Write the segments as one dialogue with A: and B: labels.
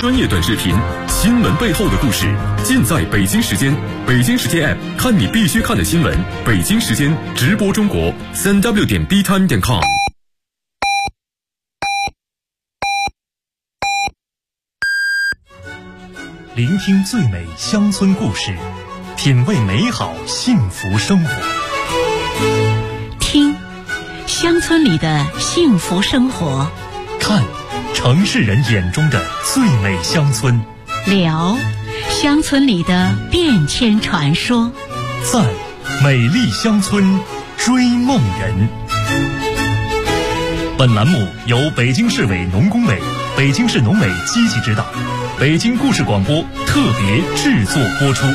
A: 专业短视频，新闻背后的故事，尽在北京时间。北京时间 App 看你必须看的新闻。北京时间直播中国3w.btime.com。
B: 聆听最美乡村故事，品味美好幸福生活。
C: 听乡村里的幸福生活，
B: 看城市人眼中的最美乡村，
C: 聊乡村里的变迁传说，
B: 赞美丽乡村追梦人。本栏目由北京市委农工委、北京市农委积极指导，北京故事广播特别制作播出。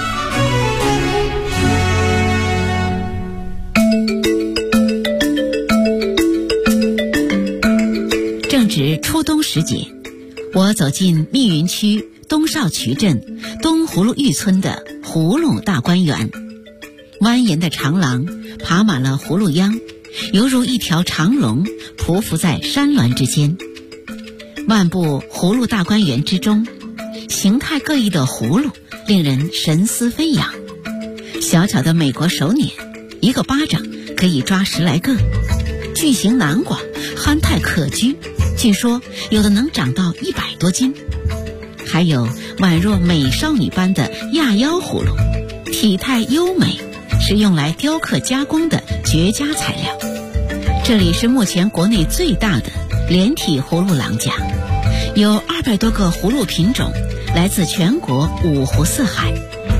C: 正值初冬时节，我走进密云区东少渠镇东葫芦峪村的葫芦大观园。蜿蜒的长廊爬满了葫芦秧，犹如一条长龙匍匐在山峦之间。漫步葫芦大观园之中，形态各异的葫芦令人神思飞扬。小巧的美国手捻，一个巴掌可以抓10来个；巨型南瓜憨态可掬，据说有的能长到100多斤。还有宛若美少女般的亚腰葫芦，体态优美，是用来雕刻加工的绝佳材料。这里是目前国内最大的连体葫芦廊家，有200多个葫芦品种，来自全国5湖4海。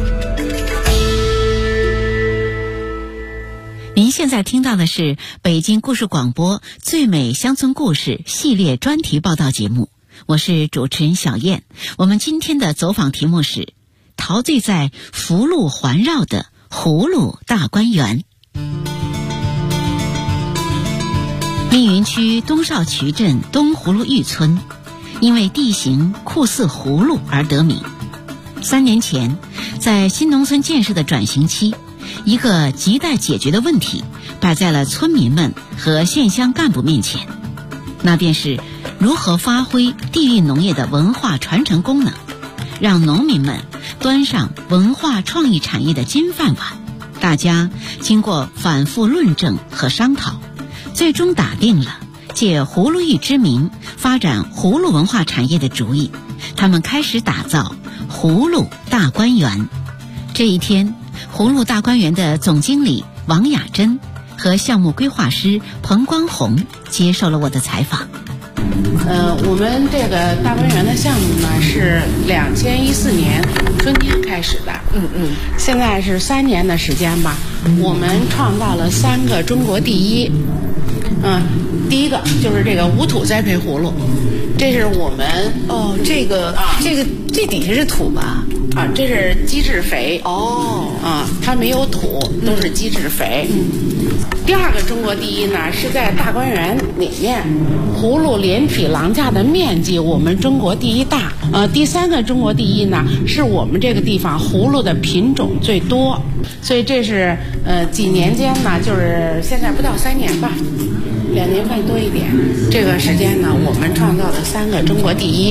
C: 您现在听到的是北京故事广播最美乡村故事系列专题报道节目，我是主持人小燕。我们今天的走访题目是陶醉在福禄环绕的葫芦大观园。密云区东少渠镇东葫芦峪村因为地形酷似葫芦而得名。3年前，在新农村建设的转型期，一个亟待解决的问题摆在了村民们和县乡干部面前，那便是如何发挥地域农业的文化传承功能，让农民们端上文化创意产业的金饭碗。大家经过反复论证和商讨，最终打定了借葫芦峪之名发展葫芦文化产业的主意。他们开始打造葫芦大观园。这一天，葫芦大观园的总经理王雅珍和项目规划师彭光红接受了我的采访。
D: 我们这个大观园的项目呢是2014年春天开始的，现在是3年的时间吧。我们创造了3个中国第一。第一个就是这个无土栽培葫芦，这是我们这底下是土吧？这是机质肥它没有土，都是机质肥。第2个中国第一呢是在大观园里面，葫芦连体廊架的面积我们中国第一大。第3个中国第一呢是我们这个地方葫芦的品种最多，所以这是几年间呢，就是现在不到3年吧，2年半多一点，这个时间呢我们创造了3个中国第一。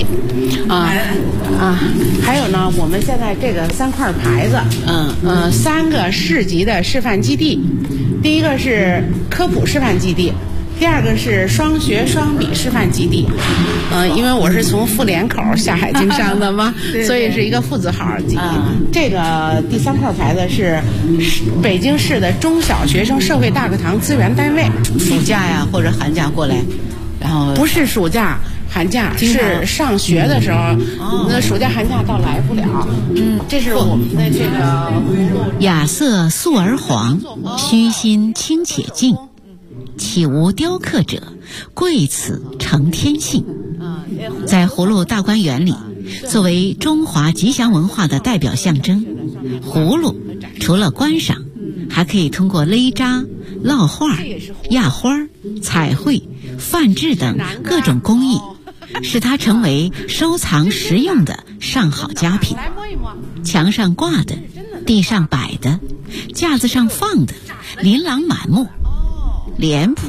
D: 还有呢，我们现在这个3块牌子，3个市级的示范基地。第一个是科普示范基地，第2个是双学双笔示范基地。因为我是从妇联口下海经商的嘛，所以是一个妇字号基地。这个第3块牌子是北京市的中小学生社会大课堂资源单位。
C: 暑假呀或者寒假过来，然后
D: 不是暑假寒假，是上学的时候，那暑假寒假倒来不了。这是我们的这个
C: 雅色素而黄，虚心清且静，岂无雕刻者，贵此成天性。在葫芦大观园里，作为中华吉祥文化的代表象征，葫芦除了观赏，还可以通过勒扎、烙画、压花、彩绘、泛制等各种工艺，使它成为收藏实用的上好佳品。墙上挂的，地上摆的，架子上放的，琳琅满目。脸谱、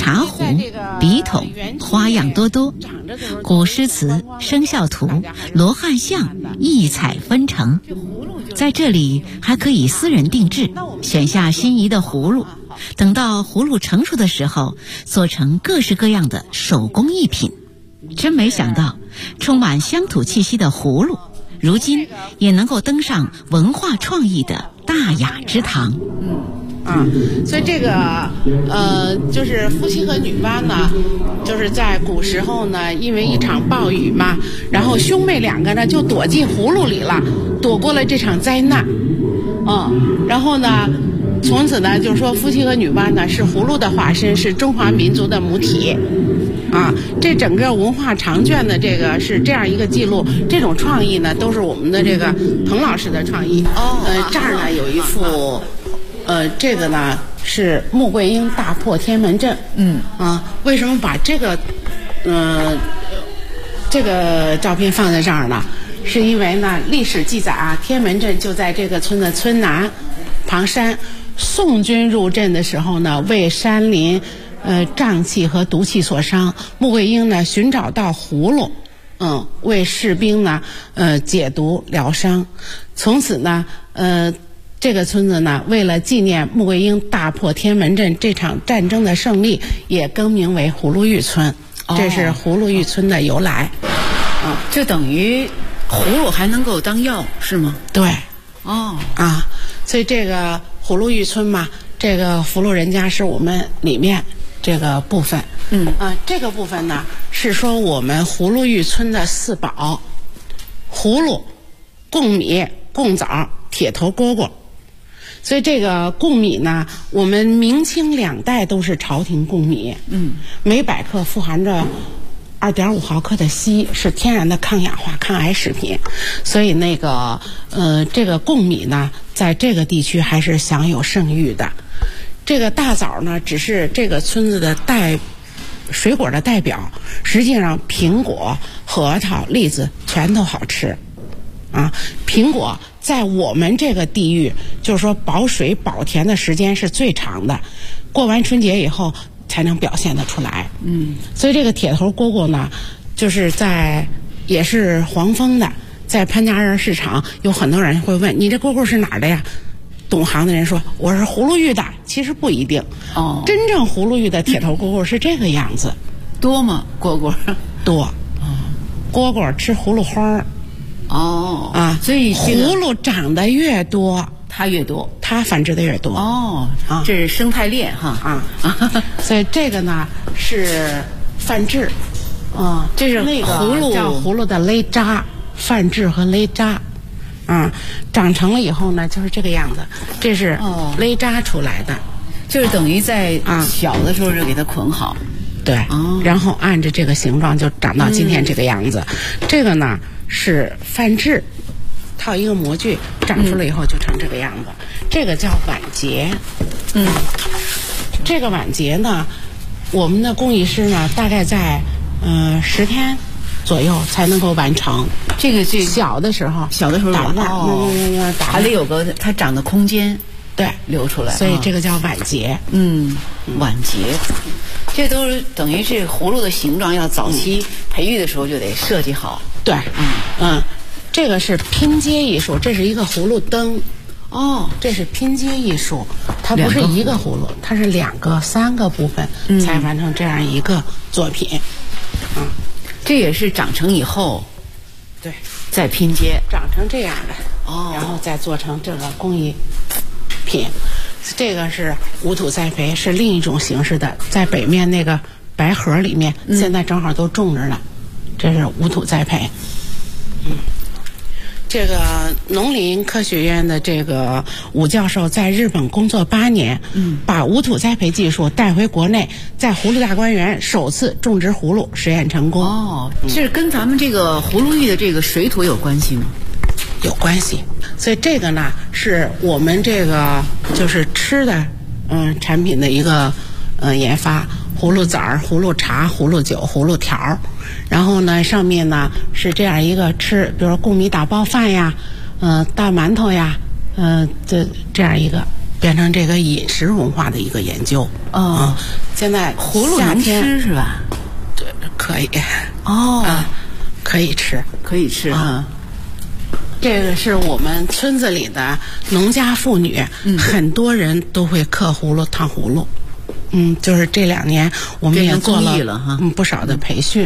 C: 茶壶、笔筒，花样多多，古诗词、生肖图、罗汉像异彩纷呈。在这里还可以私人定制，选下心仪的葫芦，等到葫芦成熟的时候，做成各式各样的手工艺品。真没想到，充满乡土气息的葫芦，如今也能够登上文化创意的大雅之堂。
D: 所以这个就是夫妻和女娲呢，就是在古时候呢，因为一场暴雨嘛，然后兄妹两个呢就躲进葫芦里了，躲过了这场灾难。然后呢，从此呢，就是说夫妻和女娲呢是葫芦的化身，是中华民族的母体。这整个文化长卷的这个是这样一个记录，这种创意呢都是我们的这个彭老师的创意。这儿呢有一幅。这个呢是穆桂英大破天门阵。为什么把这个照片放在这儿呢？是因为呢历史记载啊，天门阵就在这个村的村南旁山。宋军入阵的时候呢，为山林瘴气和毒气所伤，穆桂英呢寻找到葫芦，为士兵呢解毒疗伤。从此呢这个村子呢，为了纪念穆桂英大破天门阵这场战争的胜利，也更名为葫芦峪村。这是葫芦峪村的由来。
C: 就等于葫芦还能够当药是吗？
D: 对。所以这个葫芦峪村嘛，这个福禄人家是我们里面这个部分。这个部分呢是说我们葫芦峪村的四宝：葫芦、贡米、贡枣、铁头蝈蝈。所以这个贡米呢，我们明清两代都是朝廷贡米。每百克富含着2.5毫克的硒，是天然的抗氧化、抗癌食品。所以那个这个贡米呢，在这个地区还是享有盛誉的。这个大枣呢，只是这个村子的水果的代表，实际上苹果、核桃、栗子全都好吃。苹果在我们这个地域，就是说保水保甜的时间是最长的，过完春节以后才能表现得出来。所以这个铁头蝈蝈呢，就是也是黄蜂的，在潘家园市场有很多人会问你这蝈蝈是哪儿的呀？懂行的人说我是葫芦峪的，其实不一定。真正葫芦峪的铁头蝈蝈是这个样子。
C: 多吗？蝈蝈
D: 多。蝈蝈吃葫芦花。所以葫芦长得越多，
C: 它越多，
D: 它繁殖的越多。
C: 这是生态链哈。
D: 所以这个呢是泛质。这是那个葫芦叫葫芦的勒渣，泛质和勒渣。长成了以后呢，就是这个样子，这是勒渣出来的，
C: 就是等于在小的时候就给它捆好。
D: 对。然后按着这个形状就长到今天这个样子。这个呢是泛质，套一个模具，长出来以后就成这个样子。这个叫碗节。这个碗节呢，我们的工艺师呢，大概在10天左右才能够完成。
C: 这个
D: 小的时候
C: 打烂，还得有个它长的空间，
D: 对，
C: 留出来。
D: 所以这个叫碗节。
C: 碗节，这都是等于是葫芦的形状，要早期培育的时候就得设计好。
D: 对。这个是拼接艺术，这是一个葫芦灯。这是拼接艺术，它不是一个葫芦，它是2个、3个部分才完成这样一个作品。
C: 这也是长成以后，
D: 对，
C: 再拼接，
D: 长成这样的，然后再做成这个工艺品。这个是无土栽培，是另一种形式的，在北面那个白盒里面，现在正好都种着呢。这是无土栽培。这个农林科学院的这个武教授在日本工作8年，把无土栽培技术带回国内，在葫芦大观园首次种植葫芦，实验成功。
C: 这跟咱们这个葫芦峪的这个水土有关系吗？
D: 有关系。所以这个呢，是我们这个就是吃的产品的一个研发。葫芦籽儿、葫芦茶、葫芦酒、葫芦条，然后呢上面呢是这样一个吃，比如说贡米打包饭呀，大馒头呀，这样一个变成这个饮食文化的一个研究。现在
C: 葫芦能吃是吧？
D: 这可以。可以吃，
C: 可以吃啊。
D: 这个是我们村子里的农家妇女，很多人都会刻葫芦、烫葫芦。就是这2年我们也做了不少的培训。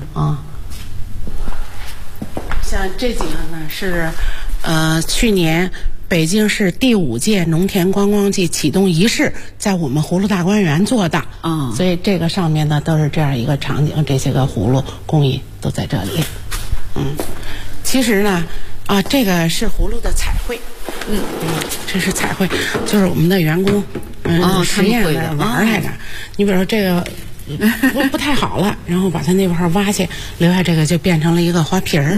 D: 像这几个呢是去年北京市第5届农田观光季启动仪式在我们葫芦大观园做的。所以这个上面呢都是这样一个场景，这些个葫芦工艺都在这里。其实呢这个是葫芦的彩绘。这是彩绘，就是我们的员工实验的玩来着。你比如说这个不太好了，然后把它那块挖去，留下这个就变成了一个花瓶儿。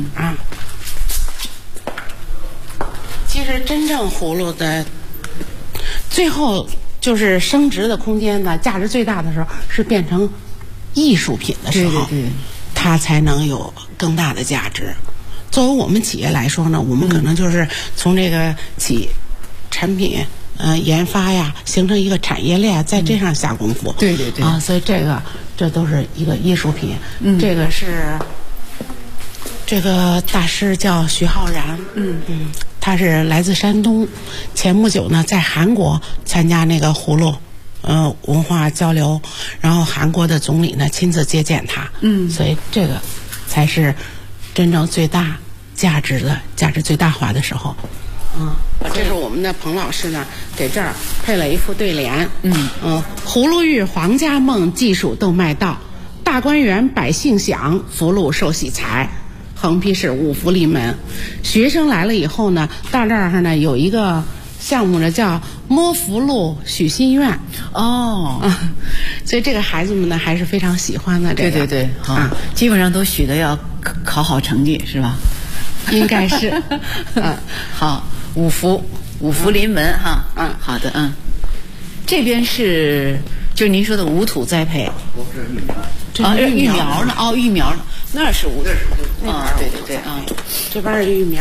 D: 其实真正葫芦的最后就是升值的空间呢，价值最大的时候是变成艺术品的时候，它才能有更大的价值。作为我们企业来说呢，我们可能就是从这个产品研发呀，形成一个产业链，在这上下功夫。所以这都是一个艺术品。这个是这个大师叫徐浩然。他是来自山东，前不久呢在韩国参加那个葫芦文化交流，然后韩国的总理呢亲自接见他。所以这个才是真正最大价值最大化的时候。这是我们的彭老师呢给这儿配了一副对联。葫芦玉皇家梦，技术都卖到，大观园百姓享，福禄寿喜财。横批是五福临门。学生来了以后呢，到这儿呢有一个项目呢叫摸福禄许心愿。所以这个孩子们呢还是非常喜欢的。这个
C: 基本上都许的要考好成绩是吧？
D: 应该是。
C: 好，五福临门哈。好的。这边是就是您说的无土栽培。育苗呢？育苗呢？那是无土。对。
D: 这边是育苗。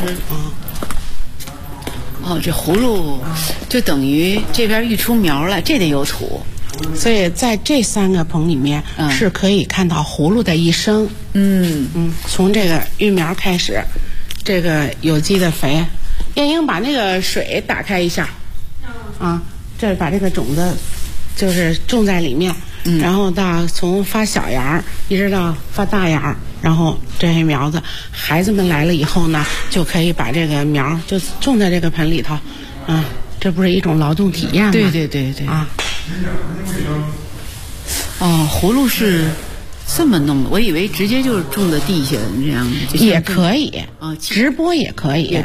C: 这葫芦就等于这边育出苗来，这得有土。
D: 所以在这3个棚里面是可以看到葫芦的一生。从这个育苗开始，这个有机的肥。燕英把那个水打开一下。这把这个种子就是种在里面。然后到从发小芽一直到发大芽，然后这些苗子，孩子们来了以后呢，就可以把这个苗就种在这个盆里头。这不是一种劳动体验吗？
C: 对。葫芦是这么弄的，我以为直接就是种在地下这样的。
D: 也可以直播也可以。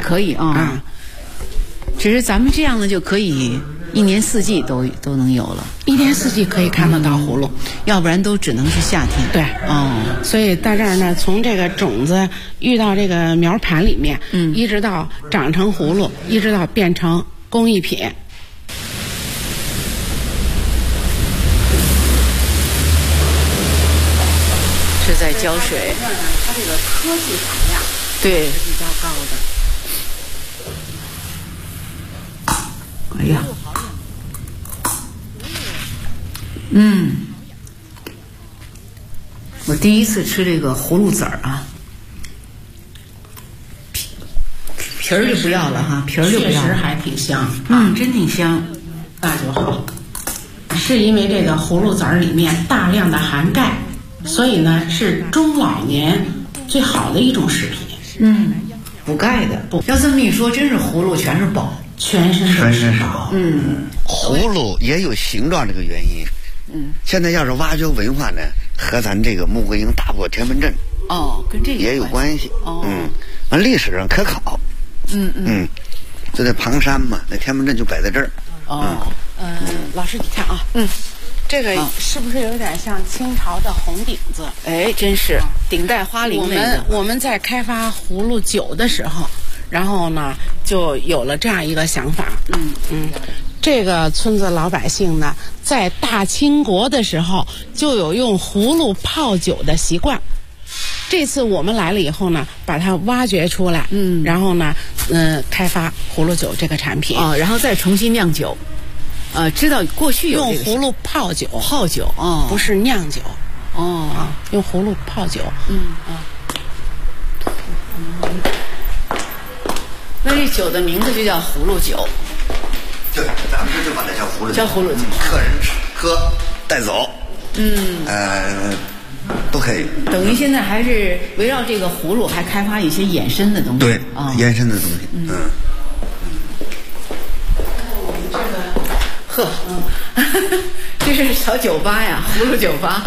C: 只是咱们这样的就可以1年4季都能有了
D: ，1年4季可以看得到葫芦，
C: 要不然都只能是夏天。
D: 对。所以在这儿呢，从这个种子育到这个苗盘里面，一直到长成葫芦，一直到变成工艺品。
C: 是在浇水。
D: 它这个科技含量是比较高的。
C: 哎呀，我第一次吃这个葫芦籽儿啊，皮儿就不要了哈，皮儿就不要了。
D: 确实还挺香。
C: 真挺香。
D: 那就好。是因为这个葫芦籽儿里面大量的含钙，所以呢是中老年最好的一种食品。
C: 补钙的。要这么一说，真是葫芦全是宝。
D: 全身是宝。
E: 葫芦也有形状这个原因。现在要是挖掘文化呢，和咱这个穆桂英大破天门阵
C: 跟这个
E: 也有关系。历史上可考。就在庞山嘛，那天门阵就摆在这儿。
D: 老师你看啊，这个是不是有点像清朝的红顶子？
C: 真是顶戴花翎那个。
D: 我们在开发葫芦酒的时候，然后呢就有了这样一个想法。这个村子老百姓呢，在大清国的时候就有用葫芦泡酒的习惯。 这次我们来了以后呢，把它挖掘出来，然后呢，开发葫芦酒这个产品，
C: 然后再重新酿酒，知道过去
D: 用葫芦泡酒，不是酿酒，用葫芦泡酒，
C: 那这酒的名字就叫葫芦酒。
E: 对，咱们就把它叫葫芦酒。
C: 叫葫芦酒，
E: 客人喝带走，都可以。
C: 等于现在还是围绕这个葫芦，还开发一些衍生的东西。
E: 对，延伸的东西。
C: 呵，这是小酒吧呀，葫芦酒吧。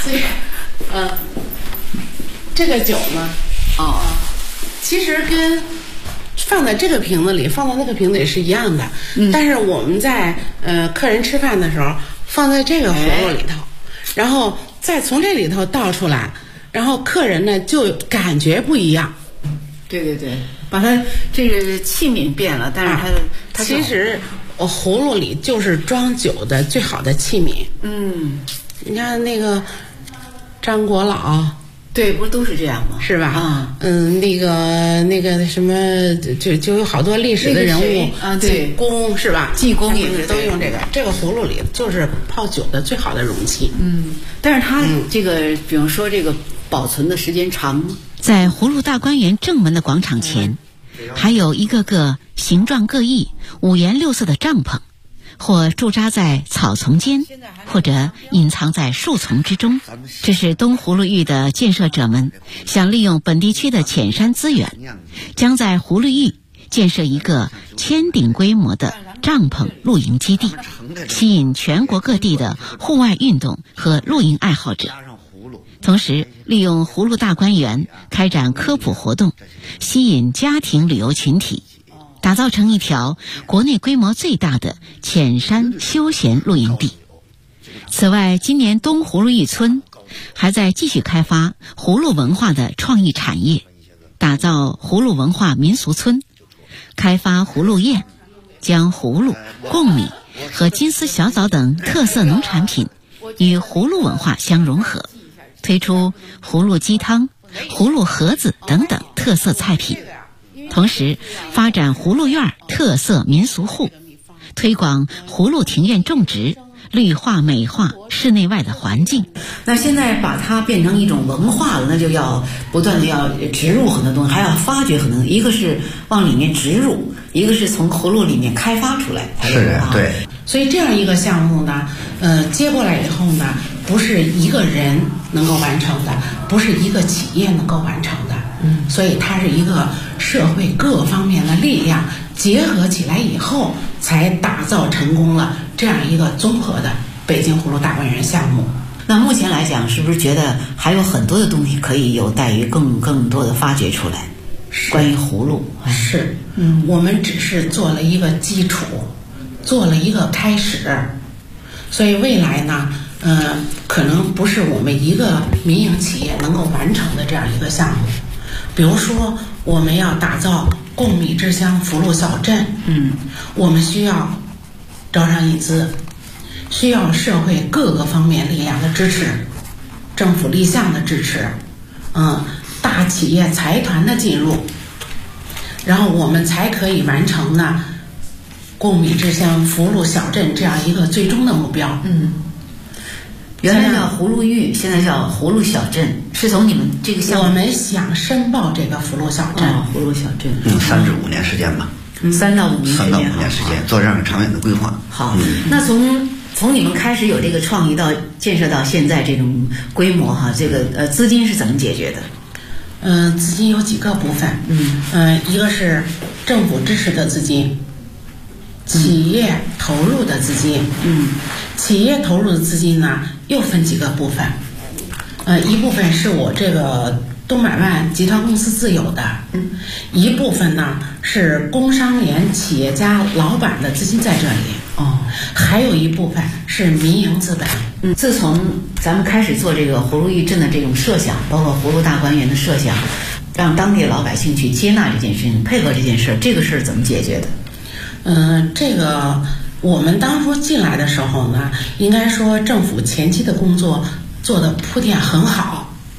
D: 这个酒呢，其实跟放在这个瓶子里，放在那个瓶子里是一样的，但是我们在客人吃饭的时候放在这个葫芦里头，然后再从这里头倒出来，然后客人呢就感觉不一样。
C: 对，把它这个器皿变了，但是它
D: 其实葫芦里就是装酒的最好的器皿。你看那个张国老。
C: 对，不是都是这样吗？
D: 是吧？那个什么，就有好多历史的人物
C: 对，
D: 济公是吧？
C: 济公也是
D: 都用这个。这个葫芦里就是泡酒的最好的容器。
C: 但是它这个，比方说这个保存的时间长吗？在葫芦大观园正门的广场前，还有一个个形状各异、五颜六色的帐篷。或驻扎在草丛间，或者隐藏在树丛之中。这是东葫芦峪的建设者们想利用本地区的浅山资源，将在葫芦峪建设一个千顶规模的帐篷露营基地，吸引全国各地的户外运动和露营爱好者。同时利用葫芦大观园开展科普活动，吸引家庭旅游群体，打造成一条国内规模最大的浅山休闲露营地。此外，今年东葫芦峪村还在继续开发葫芦文化的创意产业，打造葫芦文化民俗村，开发葫芦宴，将葫芦、贡米和金丝小枣等特色农产品与葫芦文化相融合，推出葫芦鸡汤、葫芦盒子等等特色菜品。同时发展葫芦院特色民俗户，推广葫芦庭院种植，绿化美化室内外的环境。那现在把它变成一种文化了，那就要不断的要植入很多东西，还要发掘很多，一个是往里面植入，一个是从葫芦里面开发出来。
E: 是的，对。
D: 所以这样一个项目呢，接过来以后呢，不是一个人能够完成的，不是一个企业能够完成的。所以它是一个社会各方面的力量结合起来以后，才打造成功了这样一个综合的北京葫芦大观园项目。
C: 那目前来讲，是不是觉得还有很多的东西可以有待于更多的发掘出来？关于葫芦
D: 是，我们只是做了一个基础，做了一个开始，所以未来呢，可能不是我们一个民营企业能够完成的这样一个项目。比如说，我们要打造贡米之乡葫芦小镇，我们需要招商引资，需要社会各个方面力量的支持，政府立项的支持，大企业财团的进入，然后我们才可以完成呢贡米之乡葫芦小镇这样一个最终的目标。
C: 原来叫葫芦峪，现在叫葫芦小镇，是从你们这个项目。
D: 我们想申报这个葫芦小镇。
C: 葫芦小镇
E: ，3至5年时间吧。
C: 3到5年时间。
E: 3到5年时间，做这样长远的规划。
C: 好，那从你们开始有这个创意到建设到现在这种规模哈，这个资金是怎么解决的？
D: 资金有几个部分，一个是政府支持的资金，企业投入的资金，企业投入的资金呢又分几个部分，一部分是我这个东百万集团公司自有的，一部分呢是工商联企业家老板的资金在这里，还有一部分是民营资本。
C: 自从咱们开始做这个葫芦峪镇的这种设想，包括葫芦大观园的设想，让当地老百姓去接纳这件事情，配合这件事，这个事儿怎么解决的？
D: 这个我们当初进来的时候呢，应该说政府前期的工作做的铺垫很好。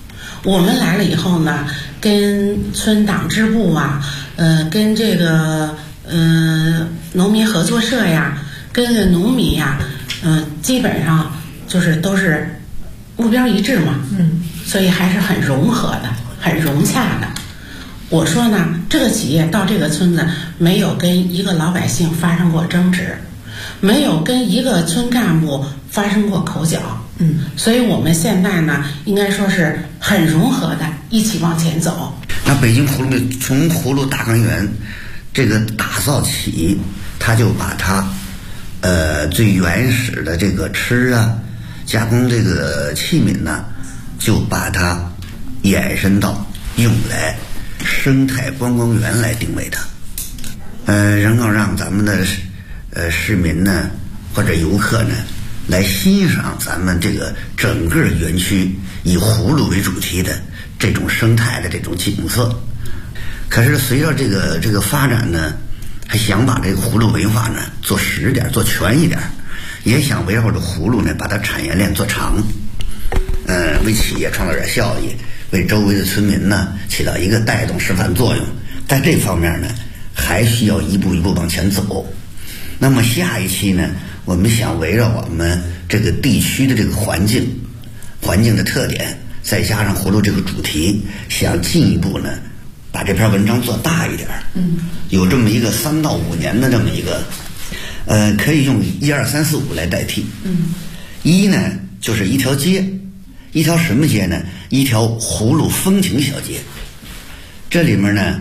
D: 我们来了以后呢，跟村党支部啊，跟这个农民合作社呀，跟农民呀，基本上就是都是目标一致嘛，所以还是很融合的，很融洽的。我说呢，这个企业到这个村子没有跟一个老百姓发生过争执，没有跟一个村干部发生过口角，所以我们现在呢，应该说是很融合的，一起往前走。
E: 那北京葫芦从葫芦大观园这个打造起，他就把它最原始的这个吃啊加工这个器皿呢，就把它延伸到用来生态观光园来定位它，然后让咱们的市民呢或者游客呢来欣赏咱们这个整个园区以葫芦为主题的这种生态的这种景色。可是随着这个发展呢，还想把这个葫芦文化呢做实点，做全一点，也想围绕着葫芦呢把它产业链做长，为企业创造点效益，为周围的村民呢起到一个带动示范作用。在这方面呢，还需要一步一步往前走。那么下一期呢，我们想围绕我们这个地区的这个环境的特点，再加上葫芦这个主题，想进一步呢把这篇文章做大一点，有这么一个3到5年的这么一个，可以用1、2、3、4、5来代替。一呢就是一条街，一条什么街呢？一条葫芦风情小街。这里面呢，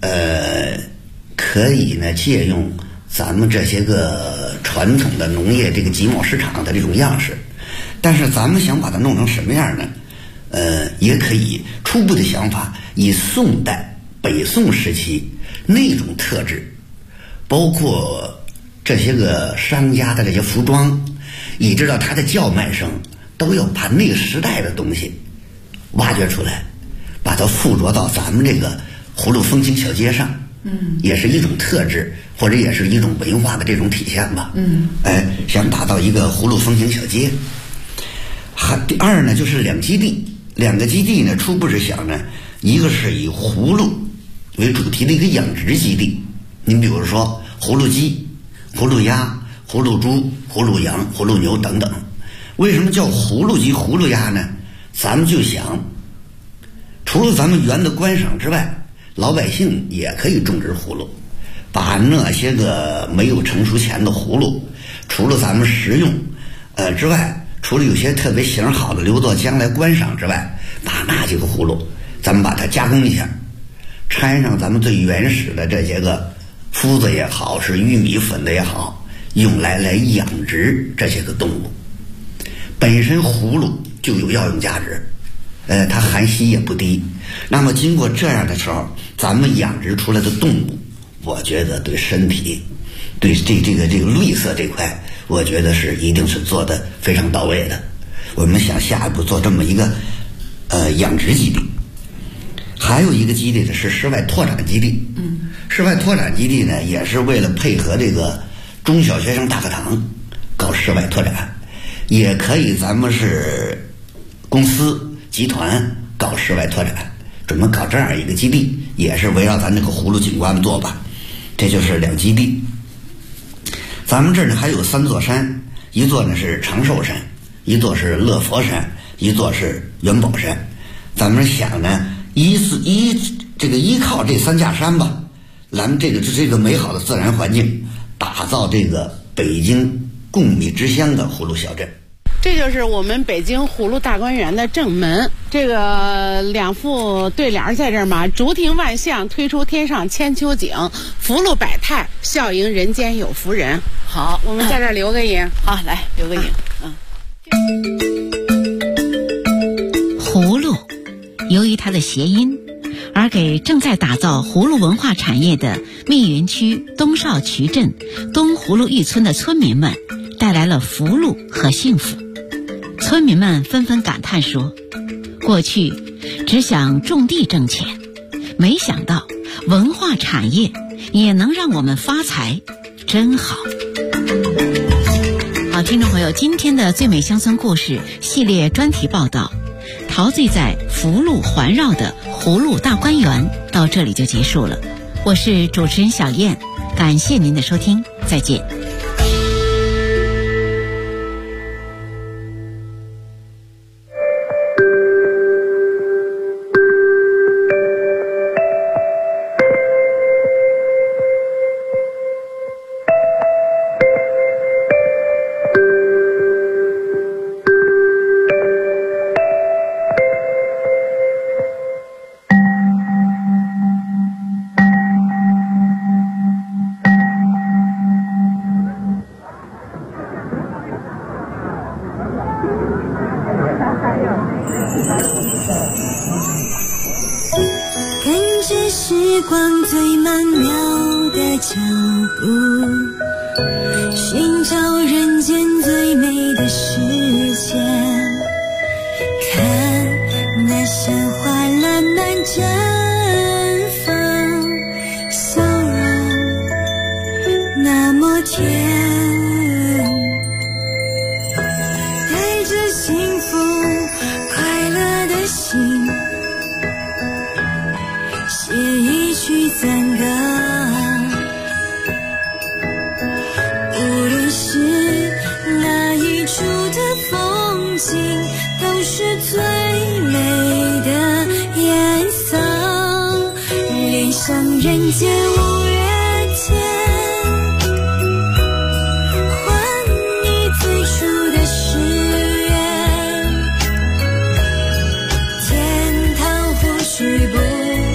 E: 可以呢借用咱们这些个传统的农业这个集贸市场的这种样式，但是咱们想把它弄成什么样呢？也可以初步的想法以宋代北宋时期那种特质，包括这些个商家的这些服装，以至到它的叫卖声，都要把那个时代的东西挖掘出来，把它附着到咱们这个葫芦风情小街上，也是一种特质，或者也是一种文化的这种体现吧。想打造一个葫芦风情小街。第二呢，就是两个基地呢，初步是想呢，一个是以葫芦为主题的一个养殖基地，您比如说葫芦鸡、葫芦鸭、葫芦猪、葫芦羊、葫芦牛等等。为什么叫葫芦鸡、葫芦鸭呢？咱们就想，除了咱们园的观赏之外，老百姓也可以种植葫芦，把那些个没有成熟前的葫芦，除了咱们食用之外，除了有些特别型好的留作将来观赏之外，把那几个葫芦咱们把它加工一下，掺上咱们最原始的这些个麸子也好，是玉米粉的也好，用来养殖这些个动物。本身葫芦就有药用价值，它含硒也不低。那么经过这样的时候，咱们养殖出来的动物，我觉得对身体，对这个绿色这块，我觉得是一定是做的非常到位的。我们想下一步做这么一个养殖基地。还有一个基地呢是室外拓展基地。室外拓展基地呢也是为了配合这个中小学生大课堂搞室外拓展，也可以咱们是公司集团搞室外拓展，准备搞这样一个基地，也是围绕咱这个葫芦景观做吧。这就是两基地。咱们这儿呢还有3座山，一座呢是长寿山，一座是乐佛山，一座是元宝山。咱们想呢依靠这3架山吧，咱们这个美好的自然环境，打造这个北京贡米之乡的葫芦小镇。
D: 这就是我们北京葫芦大观园的正门，这个2副对联在这儿嘛，竹亭万象推出天上千秋景，福禄百态笑迎人间有福人。好，我们在这儿留个影。
C: 好，来留个影。葫芦由于它的谐音，而给正在打造葫芦文化产业的密云区东少渠镇东葫芦峪村的村民们带来了福禄和幸福。村民们纷纷感叹说，过去只想种地挣钱，没想到文化产业也能让我们发财，真好。好，听众朋友，今天的最美乡村故事系列专题报道陶醉在福禄环绕的葫芦大观园到这里就结束了。我是主持人小燕，感谢您的收听，再见。
F: 时光最曼妙的脚步，寻找人间最美的世界。看那鲜花烂漫绽放，笑容那么甜，带着幸福快乐的心，写一曲赞歌。无论是哪一处的风景，都是最美的颜色。恋上人间五月天，还你最初的誓言。天堂或许不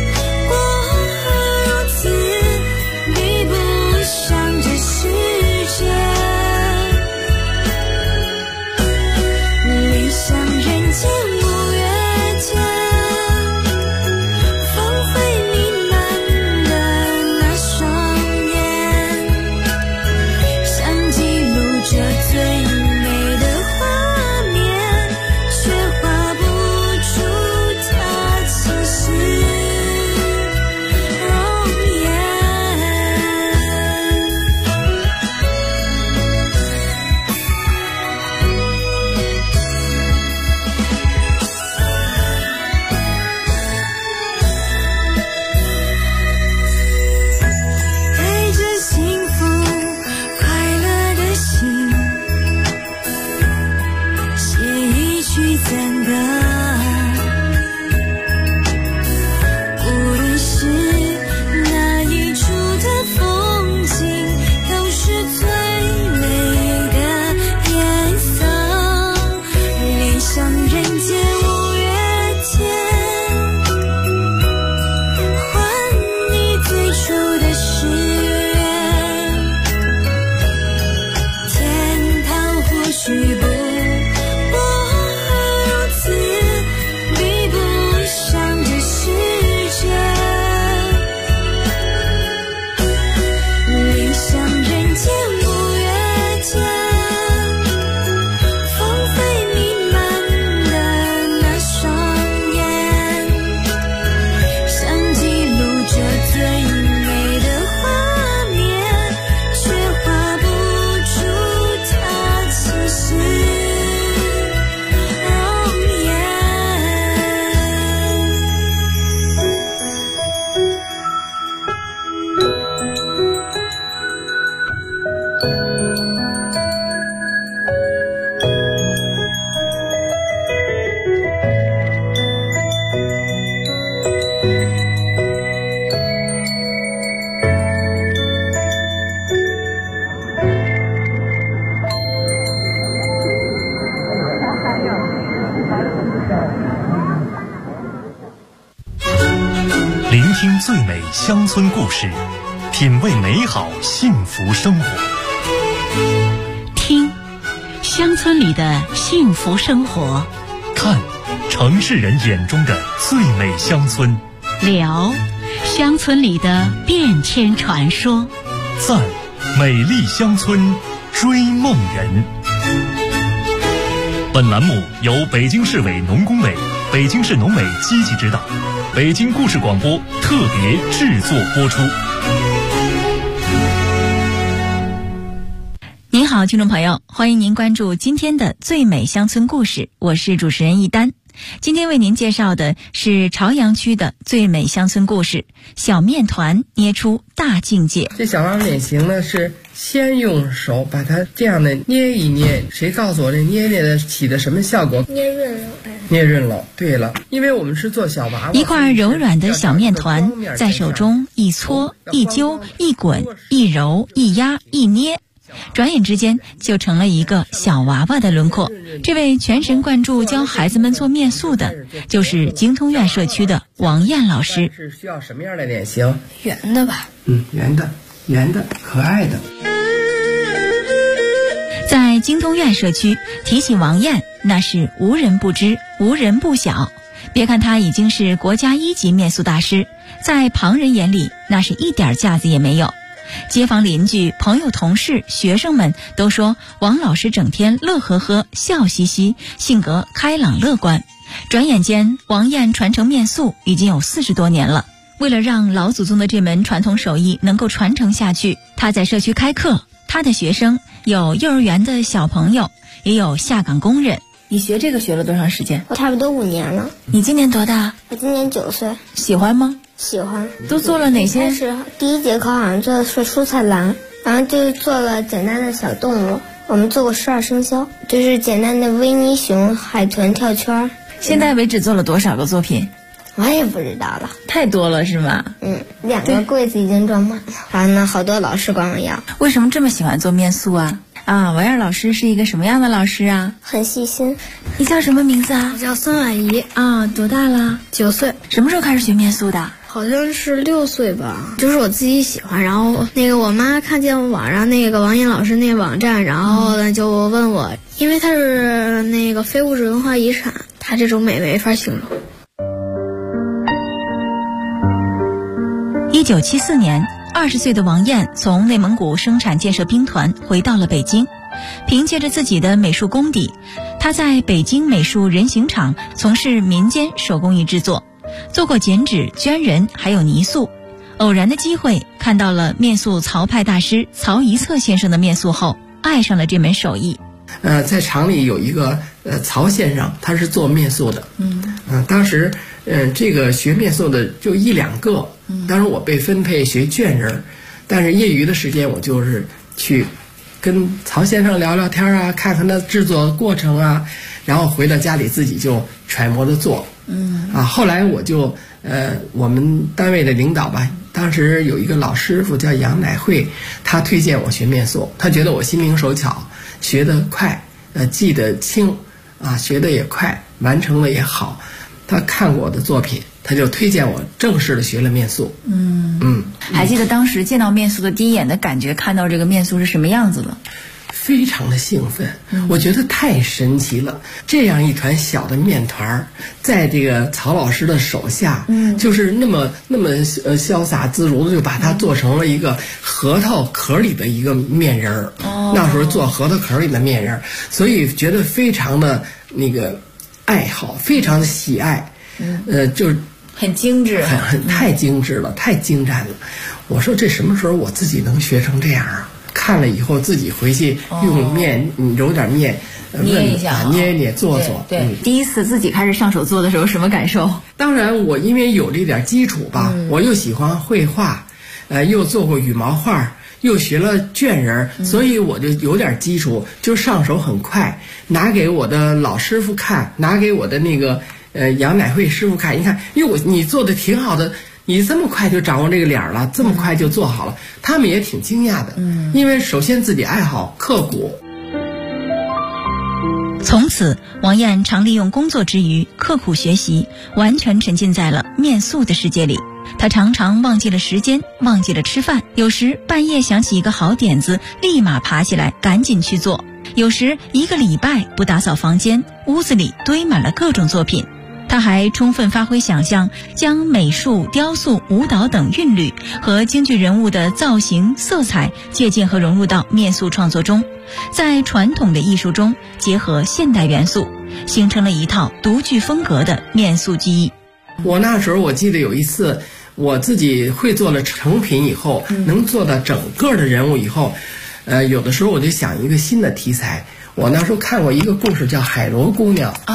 B: 聆听最美乡村故事，品味美好幸福生活。
C: 听乡村里的幸福生活，
B: 看城市人眼中的最美乡村，
C: 聊乡村里的变迁传说，
B: 赞美丽乡村追梦人。本栏目由北京市委农工委、北京市农委积极指导，北京故事广播特别制作播出。
G: 您好，听众朋友，欢迎您关注今天的最美乡村故事，我是主持人一丹。 今天为您介绍的是朝阳区的最美乡村故事——小面团捏出大境界。
H: 这小娃娃脸型呢，是先用手把它这样的捏一捏。谁告诉我这捏的起的什么效果？
I: 捏润了。
H: 捏润了。对了，因为我们是做小娃娃，
G: 一块柔软的小面团在手中一搓一揪一滚一揉一压一捏，转眼之间就成了一个小娃娃的轮廓。这位全神贯注教孩子们做面塑的，就是京通苑社区的王燕老师。
H: 是需要什么样的脸型？
I: 圆的吧？
H: 圆的，可爱的。
G: 在京通苑社区提起王燕，那是无人不知，无人不晓。别看她已经是国家1级面塑大师，在旁人眼里那是一点架子也没有。街坊邻居、朋友、同事、学生们都说王老师整天乐呵呵、笑嘻嘻，性格开朗乐观。转眼间，王燕传承面塑已经有40多年了。为了让老祖宗的这门传统手艺能够传承下去，他在社区开课。他的学生有幼儿园的小朋友，也有下岗工人。你学这个学了多长时间？
I: 我差不多5年了。
G: 你今年多大？
I: 我今年9岁。
G: 喜欢吗？
I: 喜欢。
G: 都做了哪些？
I: 开始第1节课好像做的是蔬菜篮，然后就做了简单的小动物。我们做过12生肖，就是简单的维尼熊、海豚跳圈。
G: 现在为止做了多少个作品？
I: 我也不知道了，
G: 太多了是吗
I: ？2个柜子已经装满了，然后呢，好多老师管我要。
G: 为什么这么喜欢做面塑啊？王燕老师是一个什么样的老师啊？
I: 很细心。
G: 你叫什么名字啊？
I: 我叫孙婉怡。
G: 多大了？9岁。什么时候开始学面塑的？
I: 好像是6岁吧。就是我自己喜欢，然后我妈看见网上王燕老师那个网站，然后呢就问我，因为它是非物质文化遗产，它这种美没法形容。
G: 1974年，20岁的王燕从内蒙古生产建设兵团回到了北京。凭借着自己的美术功底，她在北京美术人形厂从事民间手工艺制作，做过剪纸、绢人还有泥塑。偶然的机会看到了面塑曹派大师曹一策先生的面塑后，爱上了这门手艺。
H: 在厂里有一个曹先生，他是做面塑的。当时这个学面塑的就1、2个。当时我被分配学绢人，但是业余的时间我就是去跟曹先生聊聊天啊，看看他制作过程啊，然后回到家里自己就揣摩着做。后来我就我们单位的领导吧，当时有一个老师傅叫杨乃慧，他推荐我学面塑，他觉得我心灵手巧，学得快，记得清，学得也快，完成的也好。他看过我的作品，他就推荐我正式的学了面塑。
G: 还记得当时见到面塑的第一眼的感觉，看到这个面塑是什么样子的？
H: 非常的兴奋，我觉得太神奇了。这样一团小的面团，在这个曹老师的手下，就是那么潇洒自如的就把它做成了一个核桃壳里的一个面人儿。那时候做核桃壳里的面人儿，所以觉得非常的爱好，非常的喜爱。就是
G: 很精致，
H: 太精致了，太精湛了。我说这什么时候我自己能学成这样啊？看了以后自己回去用面揉点面，
G: 捏一下，
H: 捏一捏做做。
G: 对，第一次自己开始上手做的时候什么感受？
H: 当然我因为有这点基础吧，我又喜欢绘画，又做过羽毛画，又学了绢人，所以我就有点基础，就上手很快。拿给我的老师傅看，拿给我的杨乃慧师傅看，一看，你做的挺好的，你这么快就掌握这个脸了，这么快就做好了，他们也挺惊讶的。因为首先自己爱好刻苦。
G: 从此，王燕常利用工作之余刻苦学习，完全沉浸在了面塑的世界里。她常常忘记了时间，忘记了吃饭，有时半夜想起一个好点子，立马爬起来赶紧去做。有时1个礼拜不打扫房间，屋子里堆满了各种作品。他还充分发挥想象，将美术、雕塑、舞蹈等韵律和京剧人物的造型、色彩借鉴和融入到面塑创作中，在传统的艺术中结合现代元素，形成了一套独具风格的面塑技艺。
H: 我那时候我记得有一次，我自己会做了成品以后，能做到整个的人物以后，有的时候我就想一个新的题材。我那时候看过一个故事叫《海螺姑娘》。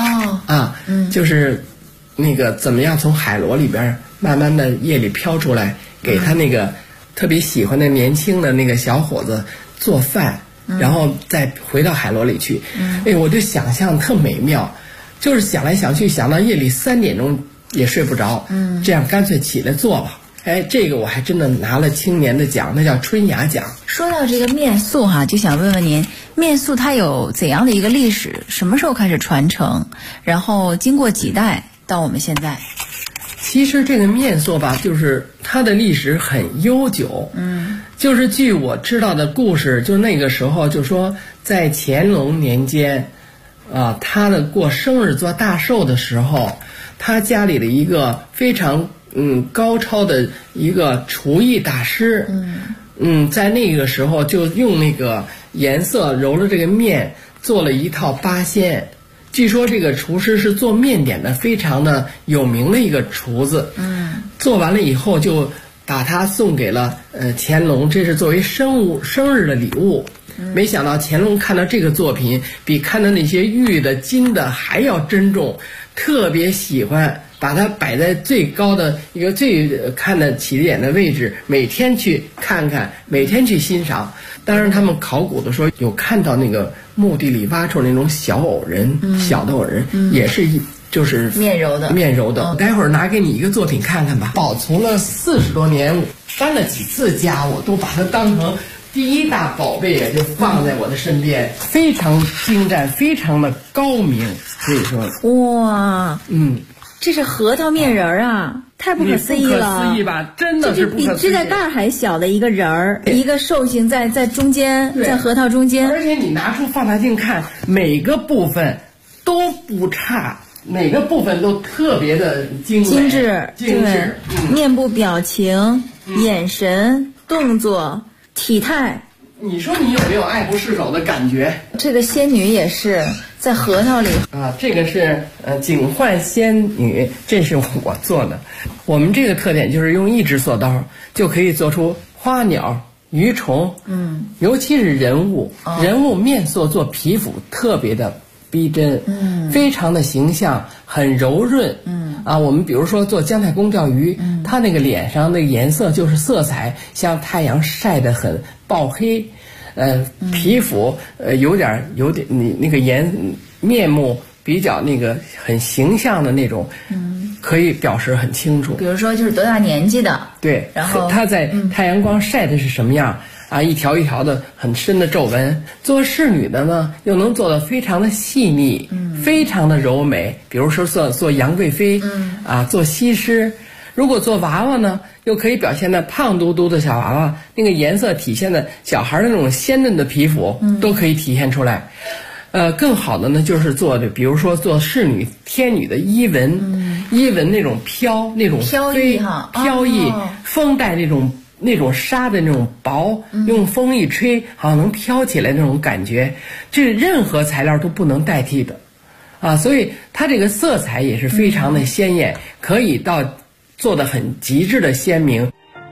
H: 啊，就是那个怎么样从海螺里边慢慢的夜里飘出来，给他那个特别喜欢的年轻的那个小伙子做饭，然后再回到海螺里去。哎，我就想象特美妙，就是想来想去，想到夜里3点钟也睡不着，这样干脆起来做吧。哎，这个我还真的拿了青年的奖，那叫春雅奖。
G: 说到这个面塑哈，就想问问您，面塑它有怎样的一个历史？什么时候开始传承？然后经过几代到我们现在？
H: 其实这个面塑吧，就是它的历史很悠久。就是据我知道的故事，就那个时候就说在乾隆年间，他的过生日做大寿的时候，他家里的一个非常高超的一个厨艺大师，在那个时候就用那个颜色揉了这个面，做了一套八仙。据说这个厨师是做面点的非常的有名的一个厨子，做完了以后就把它送给了乾隆，这是作为生日的礼物。没想到乾隆看到这个作品，比看到那些玉的、金的还要珍重，特别喜欢，把它摆在最高的一个最看得起眼的位置，每天去看看，每天去欣赏。当然他们考古的时候有看到那个墓地里挖出那种小偶人，小的偶人，也是就是面揉的。待会儿拿给你一个作品看看吧，保存了40多年，搬了几次家，我都把它当成第一大宝贝也就放在我的身边，非常精湛，非常的高明，可以说。
G: 哇，这是核桃面人啊，太不可思议了！
H: 不可思议吧？真的是不可思议。
G: 比指甲盖还小的一个人儿，一个兽形在中间，在核桃中间。
H: 而且你拿出放大镜看，每个部分都不差，每个部分都特别的精致。
G: 面部表情、眼神、动作、体态。
H: 你说你有没有爱不释手的感觉？
G: 这个仙女也是在核桃里
H: 啊，这个是警幻仙女，这是我做的。我们这个特点就是用一支塑刀就可以做出花鸟、鱼虫，尤其是人物面塑做皮肤特别的逼真，非常的形象，很柔润，我们比如说做姜太公钓鱼，他那个脸上那个颜色就是色彩像太阳晒得很爆黑，皮肤有点你那个面目比较那个很形象的那种，可以表示很清楚。
G: 比如说就是多大年纪的，
H: 对，然后他在太阳光晒的是什么样一条一条的很深的皱纹。做侍女的呢，又能做得非常的细腻，非常的柔美。比如说做杨贵妃，做西施。如果做娃娃呢，又可以表现的胖嘟嘟的小娃娃，那个颜色体现的小孩的那种鲜嫩的皮肤，都可以体现出来。更好的呢，就是做的，比如说做侍女、天女的衣纹，衣纹那种那种飘逸，风带那种纱的那种薄，用风一吹，好像能飘起来那种感觉，这任何材料都不能代替的，所以它这个色彩也是非常的鲜艳，可以到做得很极致的鲜明。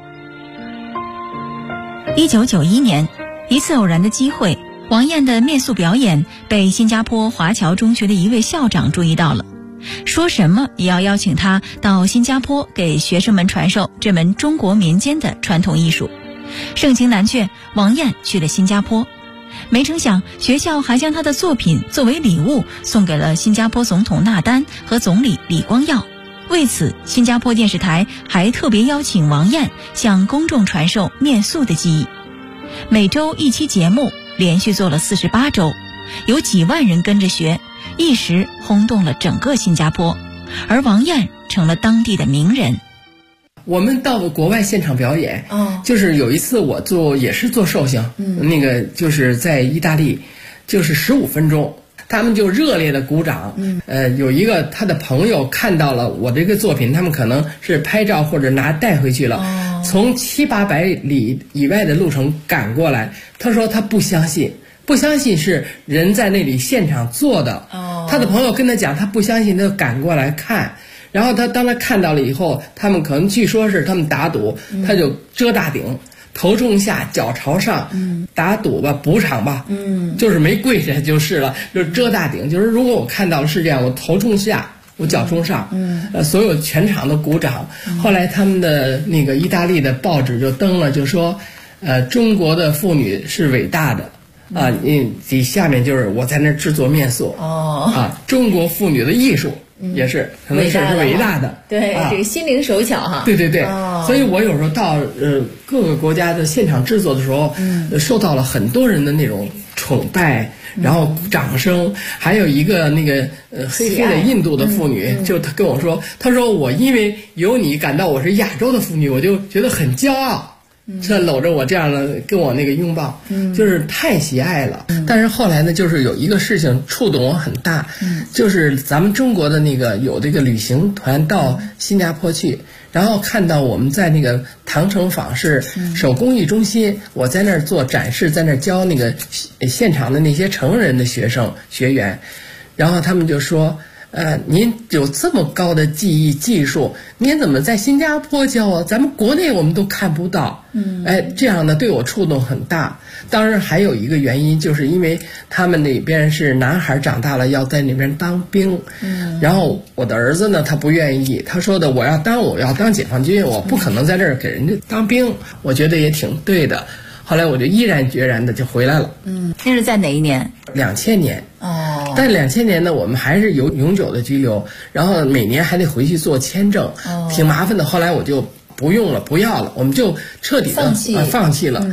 G: 1991年，一次偶然的机会，王燕的面塑表演被新加坡华侨中学的一位校长注意到了，说什么也要邀请他到新加坡给学生们传授这门中国民间的传统艺术。盛情难却，王燕去了新加坡。没成想，学校还将他的作品作为礼物送给了新加坡总统纳丹和总理李光耀。为此，新加坡电视台还特别邀请王燕向公众传授面塑的技艺。每周一期节目，连续做了48周，有几万人跟着学，一时轰动了整个新加坡，而王燕成了当地的名人。
H: 我们到国外现场表演，就是有一次我也是做寿星，那个就是在意大利，就是15分钟，他们就热烈的鼓掌。有一个他的朋友看到了我这个作品，他们可能是拍照或者带回去了，从700-800里以外的路程赶过来，他说他不相信是人在那里现场做的。他的朋友跟他讲，他不相信，他就赶过来看。然后当他看到了以后，他们可能据说是他们打赌，他就遮大顶， 头冲下，脚朝上，打赌吧，补场吧，就是没跪着就是了，就是遮大顶，就是如果我看到是这样，我头冲下，我脚冲上，所有全场的鼓掌。后来他们的那个意大利的报纸就登了，就说，中国的妇女是伟大的。下面就是我在那儿制作面塑中国妇女的艺术也是可能是伟大的，
G: 对，这个心灵手巧哈，
H: 对，所以我有时候到各个国家的现场制作的时候，受到了很多人的那种崇拜，然后掌声，还有一个那个黑的印度的妇女，就她跟我说，她说我因为有你感到我是亚洲的妇女，我就觉得很骄傲。这搂着我这样的跟我那个拥抱，就是太喜爱了。但是后来呢，就是有一个事情触动我很大，就是咱们中国的那个有这个旅行团到新加坡去，然后看到我们在那个唐城坊是手工艺中心，我在那儿做展示，在那儿教那个现场的那些成人的学员，然后他们就说。您有这么高的技术，您怎么在新加坡教啊？咱们国内我们都看不到。这样的对我触动很大。当然还有一个原因，就是因为他们那边是男孩长大了要在那边当兵，然后我的儿子呢，他不愿意，他说的我要当解放军，我不可能在这儿给人家当兵。我觉得也挺对的。后来我就毅然决然的就回来了。
G: 那是在哪一年
H: ？2000年。但2000年呢，我们还是有永久的居留，然后每年还得回去做签证，挺麻烦的。后来我就不用了，不要了，我们就彻底的放弃了。